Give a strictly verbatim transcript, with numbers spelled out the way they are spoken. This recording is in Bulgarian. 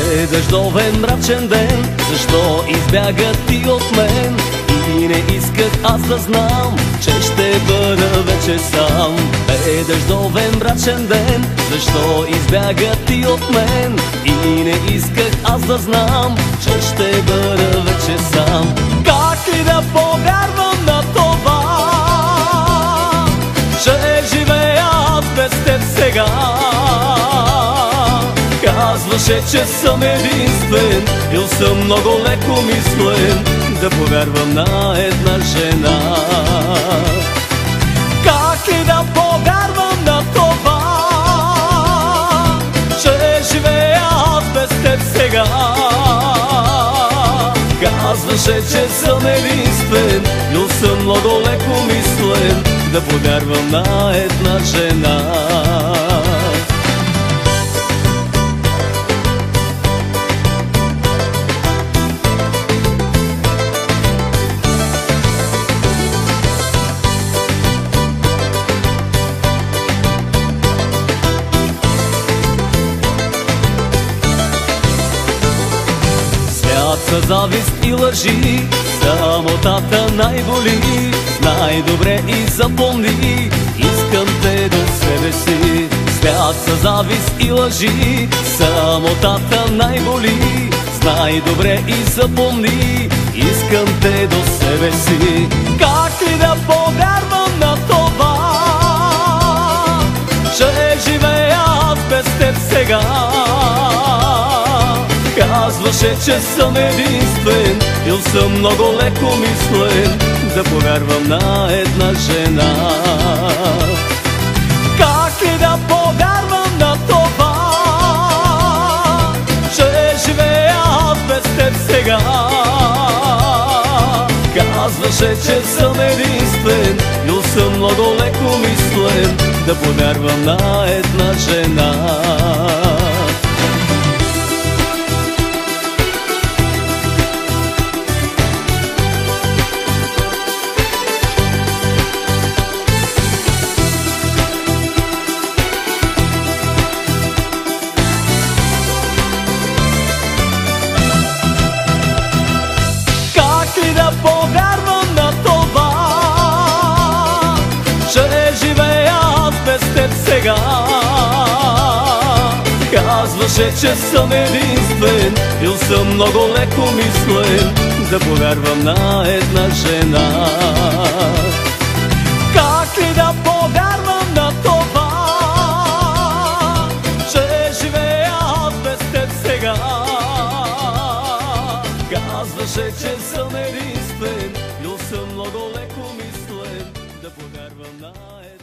Бе дъждовен мрачен ден, защо избяга ти от мен? И не исках аз да знам, че ще бъда вече сам. Бе дъждовен мрачен ден, защо избяга ти от мен? И не исках аз да знам, че ще бъда вече сам. Как ли да повярвам на това, че живея аз без теб сега? Казваше, че съм единствен, бил съм много леко мислен, да повярвам на една жена. Как ли да повярвам на това, че живея аз без теб сега? Казваше, че съм единствен, бил съм много леко мислен, да повярвам на една жена. Със завист и лъжи, самотата най-боли. Най-добре и запомни, искам те до себе си. Свят със завист и лъжи, самотата най-боли. Знай-добре и запомни, искам те до себе си. Как ли да повярвам на това, че живея аз без теб сега? Казваше, че съм единствен, бил съм много леко мислен, да повярвам на една жена. Как ли да повярвам на това, че живея аз без теб сега? Казваше, че съм единствен, бил съм много леко мислен, да повярвам на една жена. Повярвам на това, че живея аз без теб сега. Казваше, че съм единствен, бил съм много леко мислен, да повярвам на една жена. Как ли да повярвам на това, че живея аз без теб сега? Казваше, че съм единствен, бил съм много леко мислен, да повярвам на една.